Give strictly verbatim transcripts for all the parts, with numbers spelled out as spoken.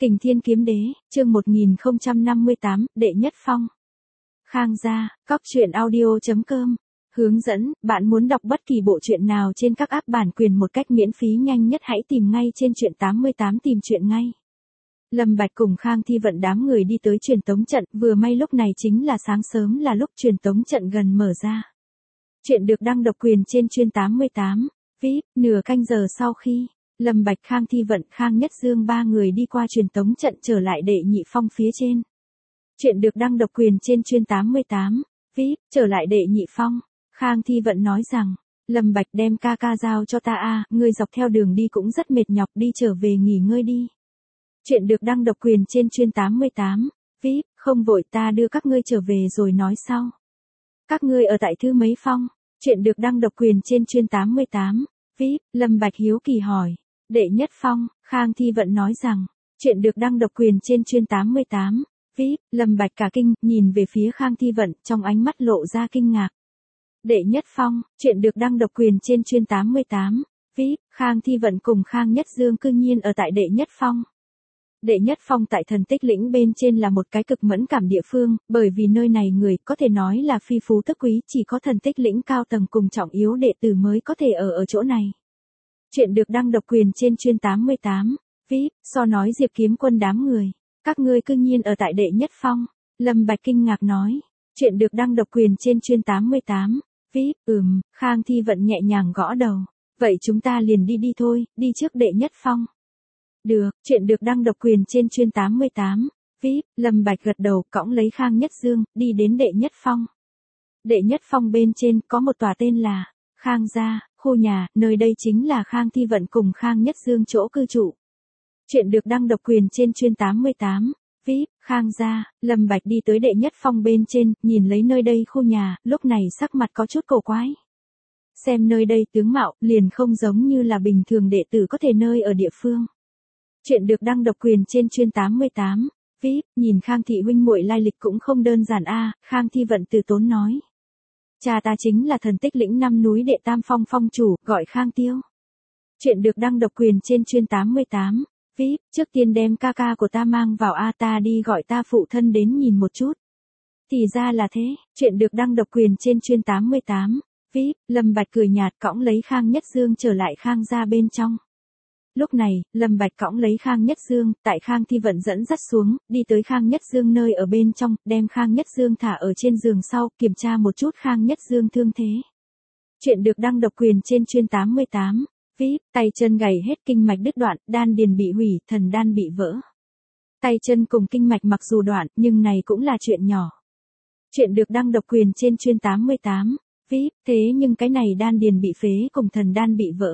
Kình Thiên Kiếm Đế, chương một nghìn không trăm năm mươi tám, Đệ Nhất Phong. Khang gia, cóc truyện audio chấm com. Hướng dẫn, bạn muốn đọc bất kỳ bộ truyện nào trên các app bản quyền một cách miễn phí nhanh nhất hãy tìm ngay trên truyện tám mươi tám tìm truyện ngay. Lâm Bạch cùng Khang Thi Vận đám người đi tới truyền tống trận, vừa may lúc này chính là sáng sớm là lúc truyền tống trận gần mở ra. Chuyện được đăng độc quyền trên chuyên tám mươi tám, vê i pê, nửa canh giờ sau khi Lâm Bạch, Khang Thi Vận, Khang Nhất Dương ba người đi qua truyền tống trận trở lại Đệ Nhị Phong phía trên. Chuyện được đăng độc quyền trên chuyên tám mươi tám, vê i pê, trở lại Đệ Nhị Phong. Khang Thi Vận nói rằng, Lâm Bạch đem ca ca giao cho ta a, ngươi dọc theo đường đi cũng rất mệt nhọc, đi trở về nghỉ ngơi đi. Chuyện được đăng độc quyền trên chuyên tám mươi tám, vê i pê, không vội, ta đưa các ngươi trở về rồi nói sau. Các ngươi ở tại thứ mấy phong? Chuyện được đăng độc quyền trên chuyên tám mươi tám, vê i pê, Lâm Bạch hiếu kỳ hỏi. Đệ Nhất Phong, Khang Thi Vận nói rằng, chuyện được đăng độc quyền trên chuyên tám mươi tám, vê i pê, Lâm Bạch cả kinh, nhìn về phía Khang Thi Vận, trong ánh mắt lộ ra kinh ngạc. Đệ Nhất Phong, chuyện được đăng độc quyền trên chuyên tám mươi tám, vê i pê, Khang Thi Vận cùng Khang Nhất Dương cư nhiên ở tại Đệ Nhất Phong. Đệ Nhất Phong tại Thần Tích Lĩnh bên trên là một cái cực mẫn cảm địa phương, bởi vì nơi này người có thể nói là phi phú tức quý, chỉ có Thần Tích Lĩnh cao tầng cùng trọng yếu đệ tử mới có thể ở ở chỗ này. Chuyện được đăng độc quyền trên chuyên tám mươi tám, vê i pê, so nói Diệp Kiếm Quân đám người, các ngươi cư nhiên ở tại Đệ Nhất Phong, Lâm Bạch kinh ngạc nói. Chuyện được đăng độc quyền trên chuyên tám mươi tám, vê i pê, ừm, Khang Thi Vận nhẹ nhàng gõ đầu, vậy chúng ta liền đi đi thôi, đi trước Đệ Nhất Phong. Được, chuyện được đăng độc quyền trên chuyên tám mươi tám, vê i pê, Lâm Bạch gật đầu, cõng lấy Khang Nhất Dương, đi đến Đệ Nhất Phong. Đệ Nhất Phong bên trên có một tòa tên là Khang gia, khu nhà, nơi đây chính là Khang Thi Vận cùng Khang Nhất Dương chỗ cư trụ. Chuyện được đăng độc quyền trên chuyên tám mươi tám, vê i pê, Khang gia, Lâm Bạch đi tới Đệ Nhất Phong bên trên, nhìn lấy nơi đây khu nhà, lúc này sắc mặt có chút cổ quái. Xem nơi đây tướng mạo, liền không giống như là bình thường đệ tử có thể nơi ở địa phương. Chuyện được đăng độc quyền trên chuyên tám mươi tám, vê i pê, nhìn Khang thị huynh muội lai lịch cũng không đơn giản a, Khang Thi Vận từ tốn nói. Cha ta chính là Thần Tích Lĩnh năm núi Đệ Tam Phong phong chủ, gọi Khang Tiêu. Chuyện được đăng độc quyền trên chuyên tám mươi tám, vê i pê, trước tiên đem ca ca của ta mang vào a, ta đi gọi ta phụ thân đến nhìn một chút. Thì ra là thế, chuyện được đăng độc quyền trên chuyên tám mươi tám, vê i pê, Lâm Bạch cười nhạt cõng lấy Khang Nhất Dương trở lại Khang gia bên trong. Lúc này, Lâm Bạch cõng lấy Khang Nhất Dương, tại Khang Thi Vận dẫn dắt xuống, đi tới Khang Nhất Dương nơi ở bên trong, đem Khang Nhất Dương thả ở trên giường sau, kiểm tra một chút Khang Nhất Dương thương thế. Chuyện được đăng độc quyền trên chuyên tám mươi tám, vê i pê, tay chân gầy hết, kinh mạch đứt đoạn, đan điền bị hủy, thần đan bị vỡ. Tay chân cùng kinh mạch mặc dù đoạn, nhưng này cũng là chuyện nhỏ. Chuyện được đăng độc quyền trên chuyên tám mươi tám, vê i pê, thế nhưng cái này đan điền bị phế cùng thần đan bị vỡ.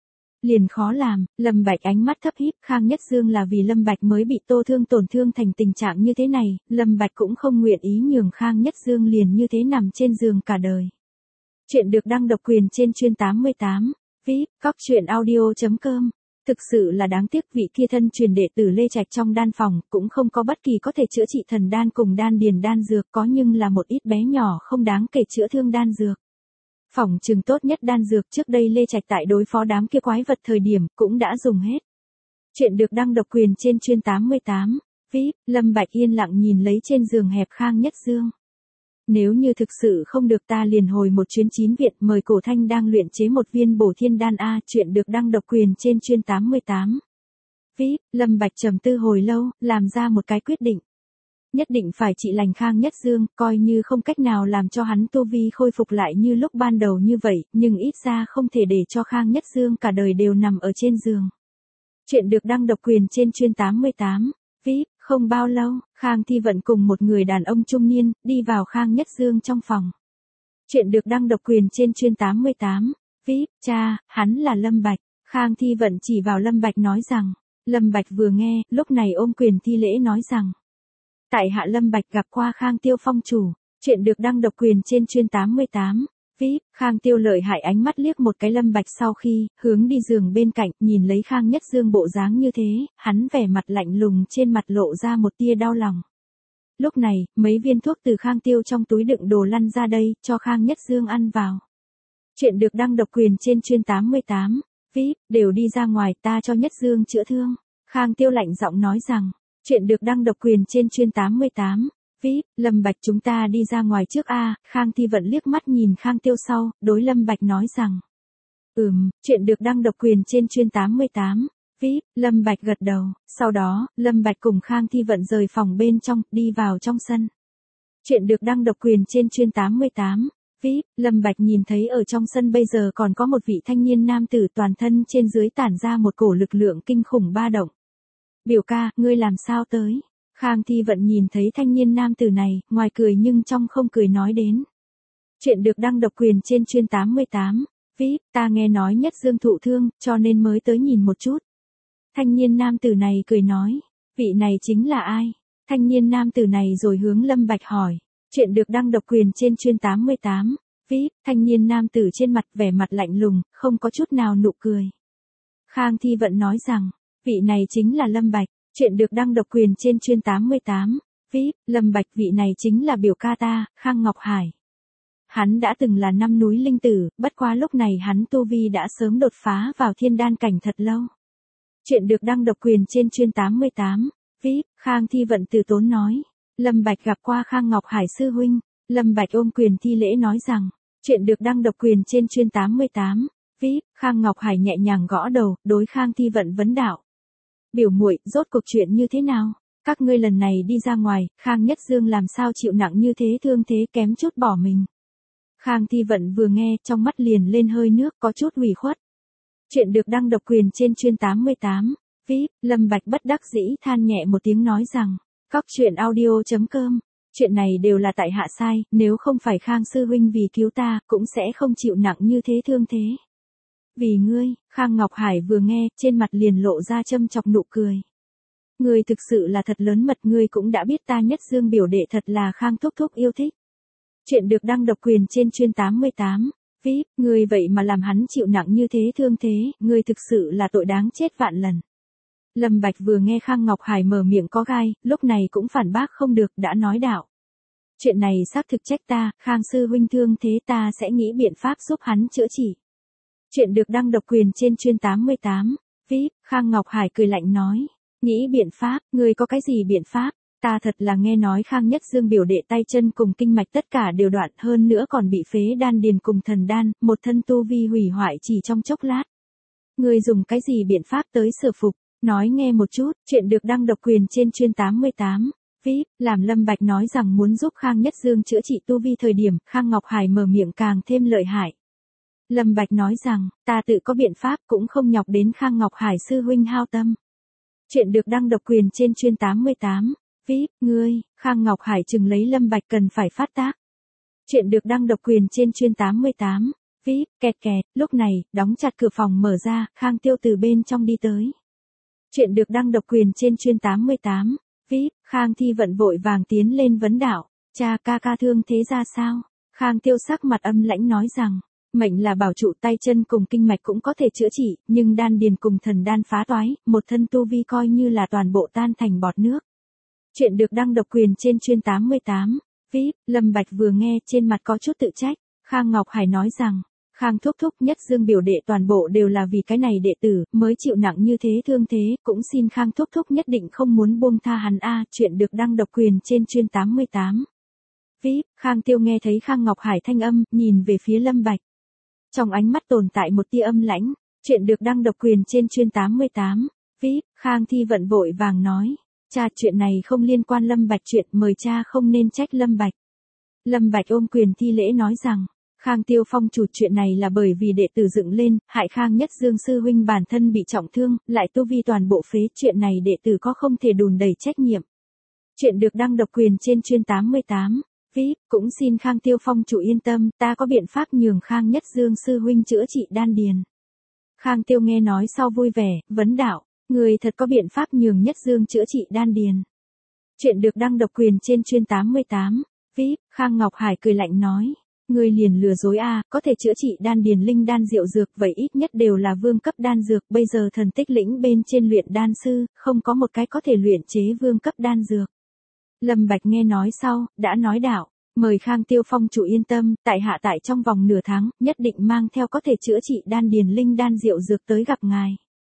Liền khó làm, Lâm Bạch ánh mắt thấp híp, Khang Nhất Dương là vì Lâm Bạch mới bị Tô Thương tổn thương thành tình trạng như thế này, Lâm Bạch cũng không nguyện ý nhường Khang Nhất Dương liền như thế nằm trên giường cả đời. Chuyện được đăng độc quyền trên chuyên tám mươi tám, vê i pê, cóc truyện audio chấm com. Thực sự là đáng tiếc vị kia thân truyền đệ tử Lê Trạch trong đan phòng, cũng không có bất kỳ có thể chữa trị thần đan cùng đan điền đan dược, có nhưng là một ít bé nhỏ không đáng kể chữa thương đan dược. Phỏng chừng tốt nhất đan dược trước đây Lê Trạch tại đối phó đám kia quái vật thời điểm cũng đã dùng hết. Chuyện được đăng độc quyền trên chuyên tám mươi tám, vê i pê, Lâm Bạch yên lặng nhìn lấy trên giường hẹp Khang Nhất Dương. Nếu như thực sự không được ta liền hồi một chuyến chín viện, mời Cổ Thanh đang luyện chế một viên bổ thiên đan a. Chuyện được đăng độc quyền trên chuyên tám mươi tám, vê i pê, Lâm Bạch trầm tư hồi lâu, làm ra một cái quyết định. Nhất định phải trị lành Khang Nhất Dương, coi như không cách nào làm cho hắn tu vi khôi phục lại như lúc ban đầu như vậy, nhưng ít ra không thể để cho Khang Nhất Dương cả đời đều nằm ở trên giường. Chuyện được đăng độc quyền trên chuyên tám mươi tám, vê i pê, không bao lâu, Khang Thi Vận cùng một người đàn ông trung niên, đi vào Khang Nhất Dương trong phòng. Chuyện được đăng độc quyền trên chuyên tám mươi tám, vê i pê, cha, hắn là Lâm Bạch, Khang Thi Vận chỉ vào Lâm Bạch nói rằng, Lâm Bạch vừa nghe, lúc này ôm quyền thi lễ nói rằng. Tại hạ Lâm Bạch gặp qua Khang Tiêu phong chủ, chuyện được đăng độc quyền trên chuyên tám mươi tám, vê i pê, Khang Tiêu lợi hại ánh mắt liếc một cái Lâm Bạch sau khi, hướng đi giường bên cạnh, nhìn lấy Khang Nhất Dương bộ dáng như thế, hắn vẻ mặt lạnh lùng trên mặt lộ ra một tia đau lòng. Lúc này, mấy viên thuốc từ Khang Tiêu trong túi đựng đồ lăn ra đây, cho Khang Nhất Dương ăn vào. Chuyện được đăng độc quyền trên chuyên tám mươi tám, vê i pê, đều đi ra ngoài, ta cho Nhất Dương chữa thương. Khang Tiêu lạnh giọng nói rằng, chuyện được đăng độc quyền trên chuyên tám mươi tám. vê i pê, Lâm Bạch chúng ta đi ra ngoài trước a. Khang Thi Vận liếc mắt nhìn Khang Tiêu sau, đối Lâm Bạch nói rằng. Ừm, chuyện được đăng độc quyền trên chuyên tám mươi tám. vê i pê, Lâm Bạch gật đầu, sau đó, Lâm Bạch cùng Khang Thi Vận rời phòng bên trong, đi vào trong sân. Chuyện được đăng độc quyền trên chuyên tám mươi tám. vê i pê, Lâm Bạch nhìn thấy ở trong sân bây giờ còn có một vị thanh niên nam tử toàn thân trên dưới tản ra một cổ lực lượng kinh khủng ba động. Biểu ca, ngươi làm sao tới? Khang Thi Vận nhìn thấy thanh niên nam tử này, ngoài cười nhưng trong không cười nói đến. Chuyện được đăng độc quyền trên chuyên tám mươi tám. vê i pê, ta nghe nói Nhất Dương thụ thương, cho nên mới tới nhìn một chút. Thanh niên nam tử này cười nói, vị này chính là ai? Thanh niên nam tử này rồi hướng Lâm Bạch hỏi. Chuyện được đăng độc quyền trên chuyên tám mươi tám. vê i pê, thanh niên nam tử trên mặt vẻ mặt lạnh lùng, không có chút nào nụ cười. Khang Thi Vận nói rằng, vị này chính là Lâm Bạch. Chuyện được đăng độc quyền trên chuyên tám mươi tám. vê i pê, Lâm Bạch vị này chính là biểu ca ta, Khang Ngọc Hải. Hắn đã từng là năm núi linh tử, bất quá lúc này hắn tu vi đã sớm đột phá vào thiên đan cảnh thật lâu. Chuyện được đăng độc quyền trên chuyên tám mươi tám. vê i pê, Khang Thi Vận từ tốn nói. Lâm Bạch gặp qua Khang Ngọc Hải sư huynh. Lâm Bạch ôm quyền thi lễ nói rằng. Chuyện được đăng độc quyền trên chuyên tám mươi tám. vê i pê, Khang Ngọc Hải nhẹ nhàng gõ đầu, đối Khang Thi Vận vấn đạo. Biểu muội, rốt cuộc chuyện như thế nào? Các ngươi lần này đi ra ngoài, Khang Nhất Dương làm sao chịu nặng như thế thương thế kém chút bỏ mình. Khang Thi Vận vừa nghe, trong mắt liền lên hơi nước có chút ủy khuất. Chuyện được đăng độc quyền trên chuyên tám mươi tám. vê i pê, Lâm Bạch bất đắc dĩ than nhẹ một tiếng nói rằng. Cóc truyện audio chấm com. Chuyện này đều là tại hạ sai, nếu không phải Khang sư huynh vì cứu ta, cũng sẽ không chịu nặng như thế thương thế. Vì ngươi, Khang Ngọc Hải vừa nghe, trên mặt liền lộ ra châm chọc nụ cười. Ngươi thực sự là thật lớn mật, ngươi cũng đã biết ta Nhất Dương biểu đệ thật là Khang thúc thúc yêu thích. Chuyện được đăng độc quyền trên chuyên tám mươi tám. vê i pê, ngươi vậy mà làm hắn chịu nặng như thế thương thế, ngươi thực sự là tội đáng chết vạn lần. Lâm Bạch vừa nghe Khang Ngọc Hải mở miệng có gai, lúc này cũng phản bác không được, đã nói đạo. Chuyện này xác thực trách ta, Khang sư huynh thương thế ta sẽ nghĩ biện pháp giúp hắn chữa trị. Chuyện được đăng độc quyền trên chuyên tám mươi tám. vê i pê, Khang Ngọc Hải cười lạnh nói. Nghĩ biện pháp, ngươi có cái gì biện pháp? Ta thật là nghe nói Khang Nhất Dương biểu đệ tay chân cùng kinh mạch tất cả đều đoạn, hơn nữa còn bị phế đan điền cùng thần đan, một thân tu vi hủy hoại chỉ trong chốc lát. Ngươi dùng cái gì biện pháp tới sửa phục? Nói nghe một chút. Chuyện được đăng độc quyền trên chuyên tám mươi tám. vê i pê, làm Lâm Bạch nói rằng muốn giúp Khang Nhất Dương chữa trị tu vi thời điểm, Khang Ngọc Hải mở miệng càng thêm lợi hại. Lâm Bạch nói rằng, ta tự có biện pháp cũng không nhọc đến Khang Ngọc Hải sư huynh hao tâm. Chuyện được đăng độc quyền trên chuyên tám mươi tám. vê i pê, ngươi, Khang Ngọc Hải chừng lấy Lâm Bạch cần phải phát tác. Chuyện được đăng độc quyền trên chuyên tám mươi tám. vê i pê, kẹt kẹt, lúc này, đóng chặt cửa phòng mở ra, Khang Tiêu từ bên trong đi tới. Chuyện được đăng độc quyền trên chuyên tám mươi tám. vê i pê, Khang Thi Vận vội vàng tiến lên vấn đạo. Cha ca ca thương thế ra sao? Khang Tiêu sắc mặt âm lãnh nói rằng. Mệnh là bảo trụ tay chân cùng kinh mạch cũng có thể chữa trị, nhưng đan điền cùng thần đan phá toái, một thân tu vi coi như là toàn bộ tan thành bọt nước. Chuyện được đăng độc quyền trên chuyên tám mươi tám. vê i pê, Lâm Bạch vừa nghe trên mặt có chút tự trách. Khang Ngọc Hải nói rằng, Khang thúc thúc Nhất Dương biểu đệ toàn bộ đều là vì cái này đệ tử, mới chịu nặng như thế thương thế, cũng xin Khang thúc thúc nhất định không muốn buông tha hắn a. Chuyện được đăng độc quyền trên chuyên tám mươi tám. vê i pê, Khang Tiêu nghe thấy Khang Ngọc Hải thanh âm, nhìn về phía Lâm Bạch. Trong ánh mắt tồn tại một tia âm lãnh. Chuyện được đăng độc quyền trên chuyên tám mươi tám. vê i pê, Khang Thi Vận vội vàng nói. Cha, chuyện này không liên quan Lâm Bạch, chuyện mời cha không nên trách Lâm Bạch. Lâm Bạch ôm quyền thi lễ nói rằng. Khang Tiêu phong chủ, chuyện này là bởi vì đệ tử dựng lên, hại Khang Nhất Dương sư huynh bản thân bị trọng thương, lại tu vi toàn bộ phế, chuyện này đệ tử có không thể đùn đẩy trách nhiệm. Chuyện được đăng độc quyền trên chuyên tám mươi tám. vê i pê, cũng xin Khang Tiêu phong chủ yên tâm, ta có biện pháp nhường Khang Nhất Dương sư huynh chữa trị đan điền. Khang Tiêu nghe nói sau vui vẻ, vấn đạo, người thật có biện pháp nhường Nhất Dương chữa trị đan điền. Chuyện được đăng độc quyền trên chuyên tám mươi tám. vê i pê, Khang Ngọc Hải cười lạnh nói. Ngươi liền lừa dối a, có thể chữa trị đan điền linh đan diệu dược, vậy ít nhất đều là vương cấp đan dược, bây giờ thần tích lĩnh bên trên luyện đan sư, không có một cái có thể luyện chế vương cấp đan dược. Lâm Bạch nghe nói sau, đã nói đạo, mời Khang Tiêu phong chủ yên tâm, tại hạ tại trong vòng nửa tháng, nhất định mang theo có thể chữa trị đan điền linh đan diệu dược tới gặp ngài.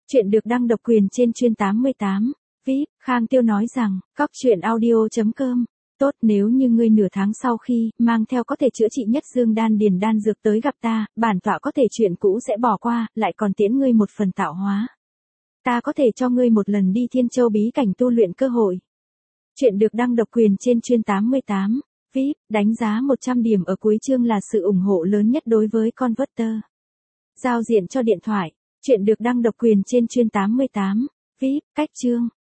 Chuyện được đăng độc quyền trên chuyên tám mươi tám. vê i pê, Khang Tiêu nói rằng, cóc truyện audio.com. Tốt, nếu như ngươi nửa tháng sau khi mang theo có thể chữa trị nhất dương đan điền đan dược tới gặp ta, bản tọa có thể chuyện cũ sẽ bỏ qua, lại còn tiễn ngươi một phần tạo hóa. Ta có thể cho ngươi một lần đi Thiên Châu bí cảnh tu luyện cơ hội. Chuyện được đăng độc quyền trên chuyên tám mươi tám. vê i pê, đánh giá một trăm điểm ở cuối chương là sự ủng hộ lớn nhất đối với Converter. Giao diện cho điện thoại. Chuyện được đăng độc quyền trên chuyên tám mươi tám. vê i pê, cách chương.